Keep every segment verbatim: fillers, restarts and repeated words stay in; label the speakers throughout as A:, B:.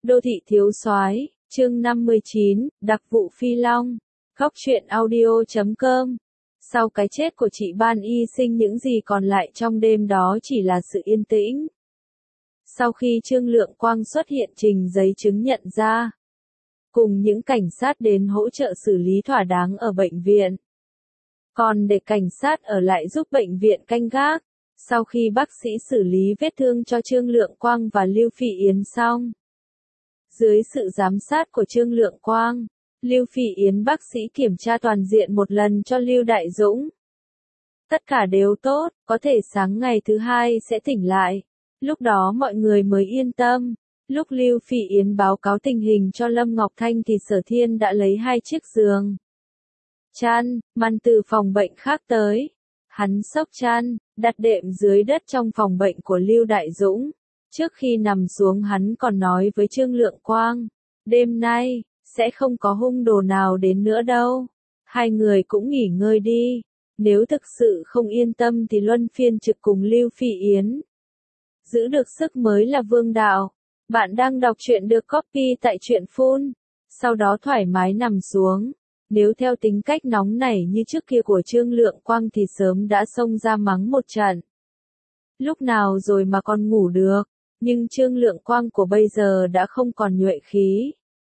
A: Đô thị thiếu soái, chương năm mươi chín, đặc vụ Phi Long. Góc truyện audio chấm com. Sau cái chết của chị Ban Y Sinh, những gì còn lại trong đêm đó chỉ là sự yên tĩnh. Sau khi Trương Lượng Quang xuất hiện trình giấy chứng nhận ra, cùng những cảnh sát đến hỗ trợ xử lý thỏa đáng ở bệnh viện. Còn để cảnh sát ở lại giúp bệnh viện canh gác, sau khi bác sĩ xử lý vết thương cho Trương Lượng Quang và Lưu Phỉ Yến xong. Dưới sự giám sát của Trương Lượng Quang, Lưu Phỉ Yến bác sĩ kiểm tra toàn diện một lần cho Lưu Đại Dũng. Tất cả đều tốt, có thể sáng ngày thứ hai sẽ tỉnh lại. Lúc đó mọi người mới yên tâm. Lúc Lưu Phỉ Yến báo cáo tình hình cho Lâm Ngọc Thanh thì Sở Thiên đã lấy hai chiếc giường chăn, màn từ phòng bệnh khác tới. Hắn xốc chăn, đặt đệm dưới đất trong phòng bệnh của Lưu Đại Dũng. Trước khi nằm xuống hắn còn nói với Trương Lượng Quang, đêm nay, sẽ không có hung đồ nào đến nữa đâu. Hai người cũng nghỉ ngơi đi. Nếu thực sự không yên tâm thì luân phiên trực cùng Lưu Phỉ Yến. Giữ được sức mới là vương đạo. Bạn đang đọc truyện được copy tại truyện phun. Sau đó thoải mái nằm xuống. Nếu theo tính cách nóng nảy như trước kia của Trương Lượng Quang thì sớm đã xông ra mắng một trận. Lúc nào rồi mà còn ngủ được. Nhưng Trương Lượng Quang của bây giờ đã không còn nhuệ khí.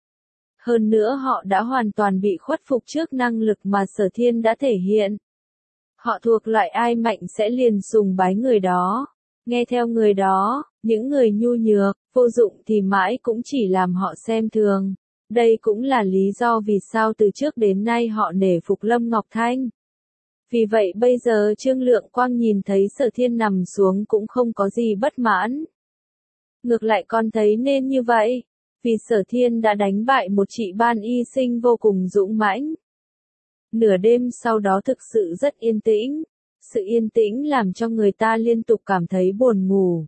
A: Hơn nữa họ đã hoàn toàn bị khuất phục trước năng lực mà Sở Thiên đã thể hiện. Họ thuộc loại ai mạnh sẽ liền sùng bái người đó. Nghe theo người đó, những người nhu nhược, vô dụng thì mãi cũng chỉ làm họ xem thường. Đây cũng là lý do vì sao từ trước đến nay họ nể phục Lâm Ngọc Thanh. Vì vậy bây giờ Trương Lượng Quang nhìn thấy Sở Thiên nằm xuống cũng không có gì bất mãn. Ngược lại còn thấy nên như vậy, vì Sở Thiên đã đánh bại một chị Ban Y Sinh vô cùng dũng mãnh. Nửa đêm sau đó thực sự rất yên tĩnh, sự yên tĩnh làm cho người ta liên tục cảm thấy buồn ngủ.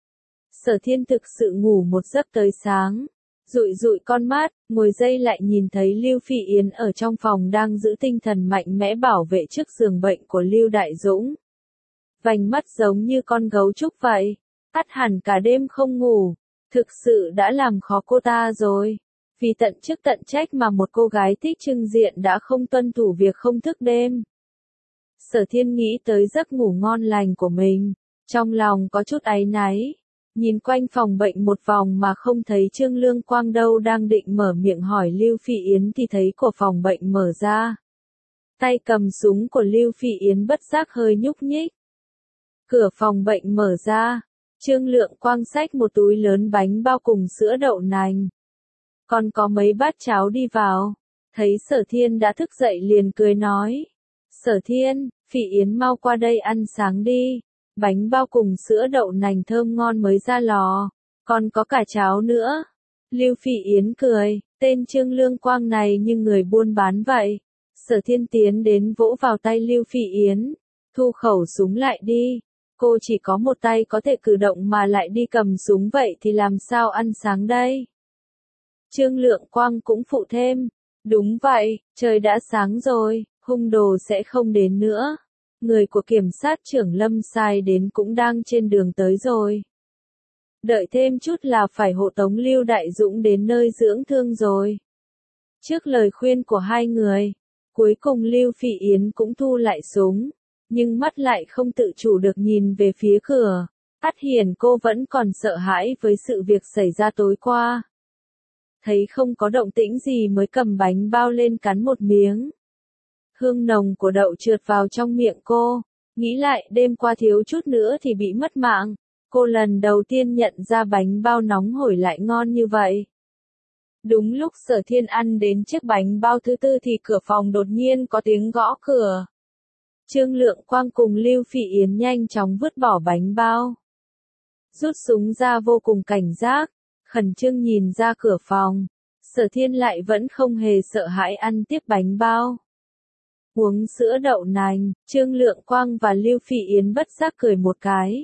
A: Sở Thiên thực sự ngủ một giấc tới sáng, dụi dụi con mắt, ngồi dậy lại nhìn thấy Lưu Phỉ Yến ở trong phòng đang giữ tinh thần mạnh mẽ bảo vệ trước giường bệnh của Lưu Đại Dũng. Vành mắt giống như con gấu trúc vậy. Ắt hẳn cả đêm không ngủ, thực sự đã làm khó cô ta rồi. Vì tận chức tận trách mà một cô gái thích trưng diện đã không tuân thủ việc không thức đêm. Sở Thiên nghĩ tới giấc ngủ ngon lành của mình, trong lòng có chút áy náy. Nhìn quanh phòng bệnh một vòng mà không thấy Trương Lượng Quang đâu, đang định mở miệng hỏi Lưu Phỉ Yến thì thấy cửa phòng bệnh mở ra. Tay cầm súng của Lưu Phỉ Yến bất giác hơi nhúc nhích. Cửa phòng bệnh mở ra. Trương Lượng Quang xách một túi lớn bánh bao cùng sữa đậu nành. Còn có mấy bát cháo đi vào. Thấy Sở Thiên đã thức dậy liền cười nói. Sở Thiên, Phỉ Yến mau qua đây ăn sáng đi. Bánh bao cùng sữa đậu nành thơm ngon mới ra lò. Còn có cả cháo nữa. Lưu Phỉ Yến cười, tên Trương Lượng Quang này như người buôn bán vậy. Sở Thiên tiến đến vỗ vào tay Lưu Phỉ Yến. Thu khẩu súng lại đi. Cô chỉ có một tay có thể cử động mà lại đi cầm súng vậy thì làm sao ăn sáng đây? Trương Lượng Quang cũng phụ thêm. Đúng vậy, trời đã sáng rồi, hung đồ sẽ không đến nữa. Người của kiểm sát trưởng Lâm sai đến cũng đang trên đường tới rồi. Đợi thêm chút là phải hộ tống Lưu Đại Dũng đến nơi dưỡng thương rồi. Trước lời khuyên của hai người, cuối cùng Lưu Phỉ Yến cũng thu lại súng. Nhưng mắt lại không tự chủ được nhìn về phía cửa. Ắt hiển cô vẫn còn sợ hãi với sự việc xảy ra tối qua. Thấy không có động tĩnh gì mới cầm bánh bao lên cắn một miếng. Hương nồng của đậu trượt vào trong miệng cô. Nghĩ lại đêm qua thiếu chút nữa thì bị mất mạng. Cô lần đầu tiên nhận ra bánh bao nóng hổi lại ngon như vậy. Đúng lúc Sở Thiên ăn đến chiếc bánh bao thứ tư thì cửa phòng đột nhiên có tiếng gõ cửa. Trương Lượng Quang cùng Lưu Phỉ Yến nhanh chóng vứt bỏ bánh bao. Rút súng ra vô cùng cảnh giác, khẩn trương nhìn ra cửa phòng. Sở Thiên lại vẫn không hề sợ hãi ăn tiếp bánh bao. Uống sữa đậu nành, Trương Lượng Quang và Lưu Phỉ Yến bất giác cười một cái.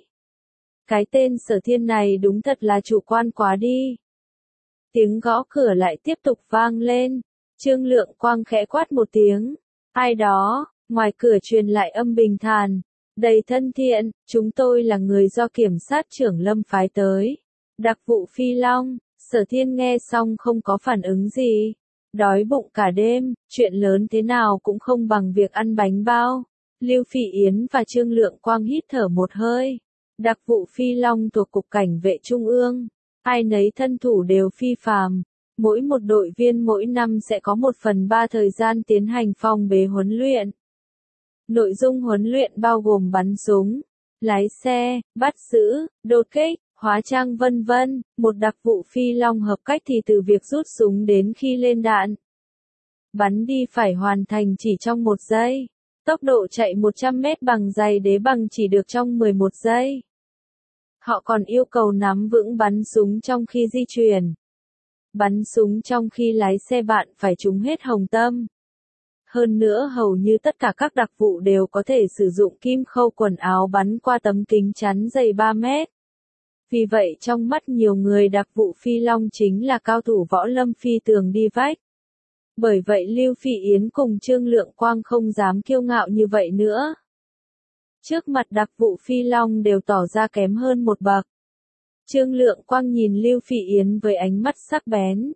A: Cái tên Sở Thiên này đúng thật là chủ quan quá đi. Tiếng gõ cửa lại tiếp tục vang lên. Trương Lượng Quang khẽ quát một tiếng. Ai đó? Ngoài cửa truyền lại âm bình thản, đầy thân thiện, chúng tôi là người do kiểm sát trưởng Lâm phái tới. Đặc vụ Phi Long. Sở Thiên nghe xong không có phản ứng gì. Đói bụng cả đêm, chuyện lớn thế nào cũng không bằng việc ăn bánh bao. Lưu Phỉ Yến và Trương Lượng Quang hít thở một hơi. Đặc vụ Phi Long thuộc Cục Cảnh vệ Trung ương. Ai nấy thân thủ đều phi phàm. Mỗi một đội viên mỗi năm sẽ có một phần ba thời gian tiến hành phong bế huấn luyện. Nội dung huấn luyện bao gồm bắn súng, lái xe, bắt giữ, đột kích, hóa trang vân vân. Một đặc vụ Phi Long hợp cách thì từ việc rút súng đến khi lên đạn. Bắn đi phải hoàn thành chỉ trong một giây. Tốc độ chạy một trăm mét bằng giày đế bằng chỉ được trong mười một giây. Họ còn yêu cầu nắm vững bắn súng trong khi di chuyển. Bắn súng trong khi lái xe bạn phải trúng hết hồng tâm. Hơn nữa hầu như tất cả các đặc vụ đều có thể sử dụng kim khâu quần áo bắn qua tấm kính chắn dày ba mét. Vì vậy trong mắt nhiều người đặc vụ Phi Long chính là cao thủ võ lâm phi tường đi vách. Bởi vậy Lưu Phỉ Yến cùng Trương Lượng Quang không dám kiêu ngạo như vậy nữa. Trước mặt đặc vụ Phi Long đều tỏ ra kém hơn một bậc. Trương Lượng Quang nhìn Lưu Phỉ Yến với ánh mắt sắc bén.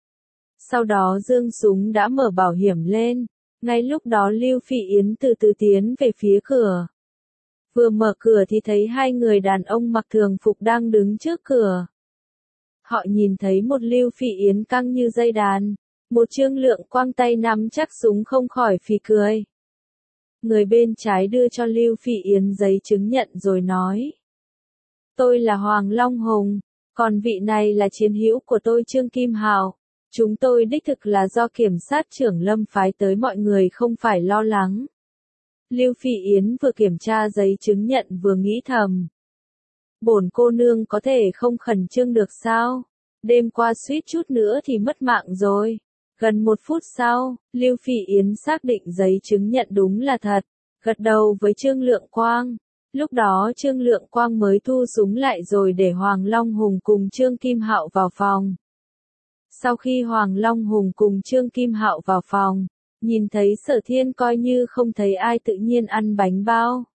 A: Sau đó giương súng đã mở bảo hiểm lên. Ngay lúc đó Lưu Phỉ Yến từ từ tiến về phía cửa. Vừa mở cửa thì thấy hai người đàn ông mặc thường phục đang đứng trước cửa. Họ nhìn thấy một Lưu Phỉ Yến căng như dây đàn. Một Trương Lượng Quang tay nắm chắc súng không khỏi phì cười. Người bên trái đưa cho Lưu Phỉ Yến giấy chứng nhận rồi nói. Tôi là Hoàng Long Hùng, còn vị này là chiến hữu của tôi Trương Kim Hạo. Chúng tôi đích thực là do kiểm sát trưởng Lâm phái tới, mọi người không phải lo lắng. Lưu Phỉ Yến vừa kiểm tra giấy chứng nhận vừa nghĩ thầm. Bổn cô nương có thể không khẩn trương được sao? Đêm qua suýt chút nữa thì mất mạng rồi. Gần một phút sau, Lưu Phỉ Yến xác định giấy chứng nhận đúng là thật, gật đầu với Trương Lượng Quang. Lúc đó Trương Lượng Quang mới thu súng lại rồi để Hoàng Long Hùng cùng Trương Kim Hạo vào phòng. Sau khi Hoàng Long Hùng cùng Trương Kim Hạo vào phòng, nhìn thấy Sở Thiên coi như không thấy ai tự nhiên ăn bánh bao.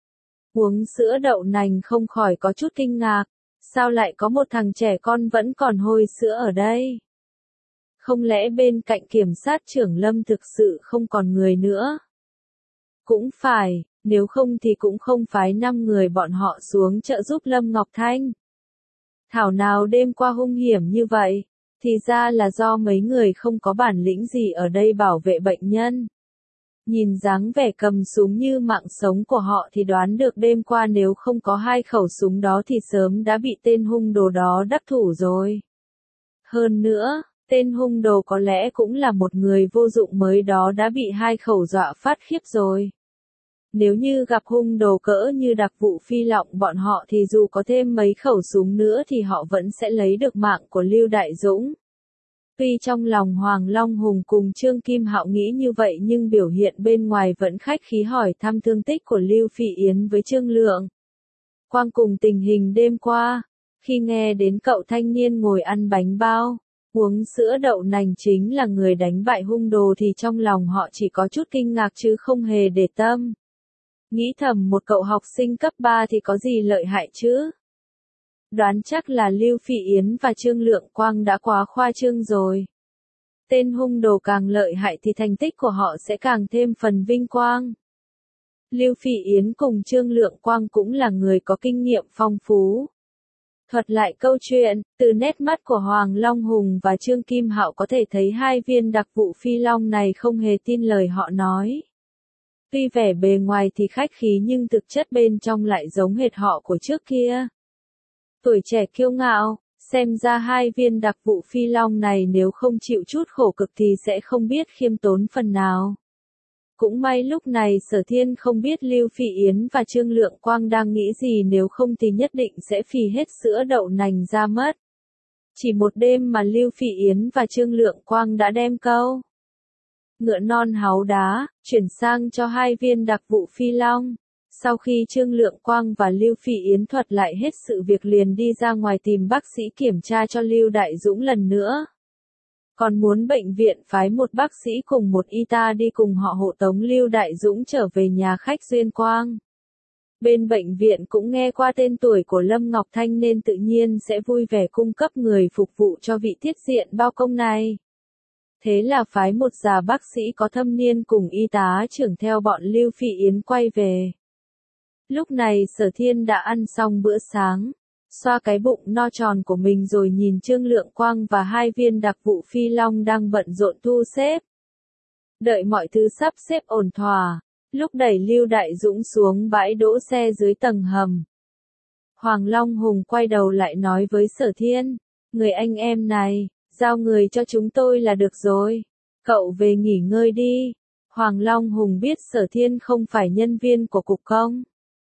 A: Uống sữa đậu nành không khỏi có chút kinh ngạc, sao lại có một thằng trẻ con vẫn còn hôi sữa ở đây? Không lẽ bên cạnh kiểm sát trưởng Lâm thực sự không còn người nữa? Cũng phải, nếu không thì cũng không phái năm người bọn họ xuống trợ giúp Lâm Ngọc Thanh. Thảo nào đêm qua hung hiểm như vậy, thì ra là do mấy người không có bản lĩnh gì ở đây bảo vệ bệnh nhân. Nhìn dáng vẻ cầm súng như mạng sống của họ thì đoán được đêm qua nếu không có hai khẩu súng đó thì sớm đã bị tên hung đồ đó đắc thủ rồi. Hơn nữa, tên hung đồ có lẽ cũng là một người vô dụng mới đó đã bị hai khẩu dọa phát khiếp rồi. Nếu như gặp hung đồ cỡ như đặc vụ Phi Long bọn họ thì dù có thêm mấy khẩu súng nữa thì họ vẫn sẽ lấy được mạng của Lưu Đại Dũng. Tuy trong lòng Hoàng Long Hùng cùng Trương Kim Hạo nghĩ như vậy nhưng biểu hiện bên ngoài vẫn khách khí hỏi thăm thương tích của Lưu Phỉ Yến với Trương Lượng Quang cùng tình hình đêm qua. Khi nghe đến cậu thanh niên ngồi ăn bánh bao, uống sữa đậu nành chính là người đánh bại hung đồ thì trong lòng họ chỉ có chút kinh ngạc chứ không hề để tâm. Nghĩ thầm một cậu học sinh cấp ba thì có gì lợi hại chứ? Đoán chắc là Lưu Phỉ Yến và Trương Lượng Quang đã quá khoa trương rồi. Tên hung đồ càng lợi hại thì thành tích của họ sẽ càng thêm phần vinh quang. Lưu Phỉ Yến cùng Trương Lượng Quang cũng là người có kinh nghiệm phong phú. Thuật lại câu chuyện, từ nét mắt của Hoàng Long Hùng và Trương Kim Hạo có thể thấy hai viên đặc vụ Phi Long này không hề tin lời họ nói. Tuy vẻ bề ngoài thì khách khí nhưng thực chất bên trong lại giống hệt họ của trước kia. Tuổi trẻ kiêu ngạo, xem ra hai viên đặc vụ Phi Long này nếu không chịu chút khổ cực thì sẽ không biết khiêm tốn phần nào. Cũng may lúc này Sở Thiên không biết Lưu Phỉ Yến và Trương Lượng Quang đang nghĩ gì, nếu không thì nhất định sẽ phì hết sữa đậu nành ra mất. Chỉ một đêm mà Lưu Phỉ Yến và Trương Lượng Quang đã đem câu ngựa non háu đá chuyển sang cho hai viên đặc vụ Phi Long. Sau khi Trương Lượng Quang và Lưu Phỉ Yến thuật lại hết sự việc liền đi ra ngoài tìm bác sĩ kiểm tra cho Lưu Đại Dũng lần nữa. Còn muốn bệnh viện phái một bác sĩ cùng một y tá đi cùng họ hộ tống Lưu Đại Dũng trở về nhà khách Duyên Quang. Bên bệnh viện cũng nghe qua tên tuổi của Lâm Ngọc Thanh nên tự nhiên sẽ vui vẻ cung cấp người phục vụ cho vị tiết diện bao công này. Thế là phái một già bác sĩ có thâm niên cùng y tá trưởng theo bọn Lưu Phỉ Yến quay về. Lúc này Sở Thiên đã ăn xong bữa sáng, xoa cái bụng no tròn của mình rồi nhìn Trương Lượng Quang và hai viên đặc vụ Phi Long đang bận rộn thu xếp. Đợi mọi thứ sắp xếp ổn thỏa, lúc đẩy Lưu Đại Dũng xuống bãi đỗ xe dưới tầng hầm. Hoàng Long Hùng quay đầu lại nói với Sở Thiên, người anh em này, giao người cho chúng tôi là được rồi. Cậu về nghỉ ngơi đi. Hoàng Long Hùng biết Sở Thiên không phải nhân viên của cục công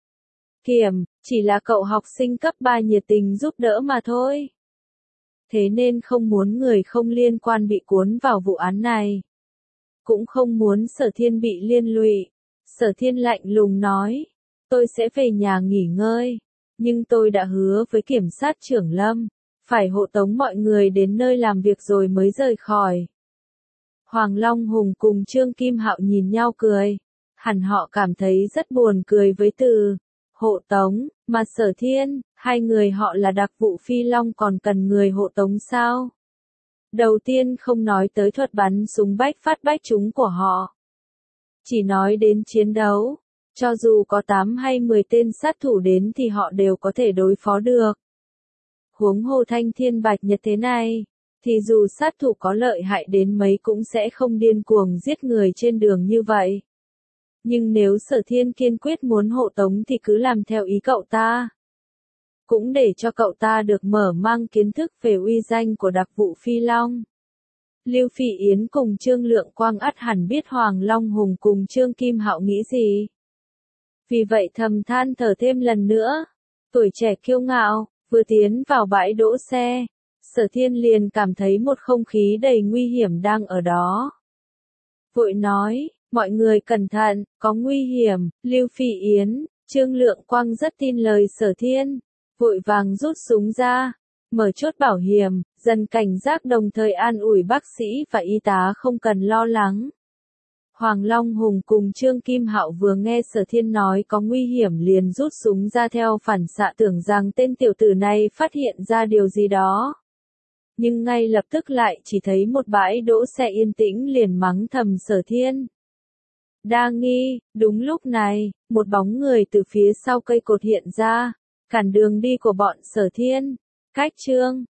A: kiểm, chỉ là cậu học sinh cấp ba nhiệt tình giúp đỡ mà thôi. Thế nên không muốn người không liên quan bị cuốn vào vụ án này. Cũng không muốn Sở Thiên bị liên lụy. Sở Thiên lạnh lùng nói, tôi sẽ về nhà nghỉ ngơi, nhưng tôi đã hứa với kiểm sát trưởng Lâm, phải hộ tống mọi người đến nơi làm việc rồi mới rời khỏi. Hoàng Long Hùng cùng Trương Kim Hạo nhìn nhau cười, hẳn họ cảm thấy rất buồn cười với từ hộ tống, mà Sở Thiên, hai người họ là đặc vụ Phi Long còn cần người hộ tống sao? Đầu tiên không nói tới thuật bắn súng bách phát bách trúng của họ. Chỉ nói đến chiến đấu, cho dù có tám hay mười tên sát thủ đến thì họ đều có thể đối phó được. Huống hồ Thanh Thiên Bạch Nhật thế này, thì dù sát thủ có lợi hại đến mấy cũng sẽ không điên cuồng giết người trên đường như vậy. Nhưng nếu Sở Thiên kiên quyết muốn hộ tống thì cứ làm theo ý cậu ta. Cũng để cho cậu ta được mở mang kiến thức về uy danh của đặc vụ Phi Long. Lưu Phỉ Yến cùng Trương Lượng Quang ắt hẳn biết Hoàng Long Hùng cùng Trương Kim Hạo nghĩ gì. Vì vậy thầm than thở thêm lần nữa. Tuổi trẻ kiêu ngạo, vừa tiến vào bãi đỗ xe, Sở Thiên liền cảm thấy một không khí đầy nguy hiểm đang ở đó. Vội nói, mọi người cẩn thận, có nguy hiểm. Lưu Phỉ Yến, Trương Lượng Quang rất tin lời Sở Thiên, vội vàng rút súng ra, mở chốt bảo hiểm, dần cảnh giác đồng thời an ủi bác sĩ và y tá không cần lo lắng. Hoàng Long Hùng cùng Trương Kim Hạo vừa nghe Sở Thiên nói có nguy hiểm liền rút súng ra theo phản xạ tưởng rằng tên tiểu tử này phát hiện ra điều gì đó. Nhưng ngay lập tức lại chỉ thấy một bãi đỗ xe yên tĩnh liền mắng thầm Sở Thiên. Đa nghi, đúng lúc này, một bóng người từ phía sau cây cột hiện ra, cản đường đi của bọn Sở Thiên. Cách Trương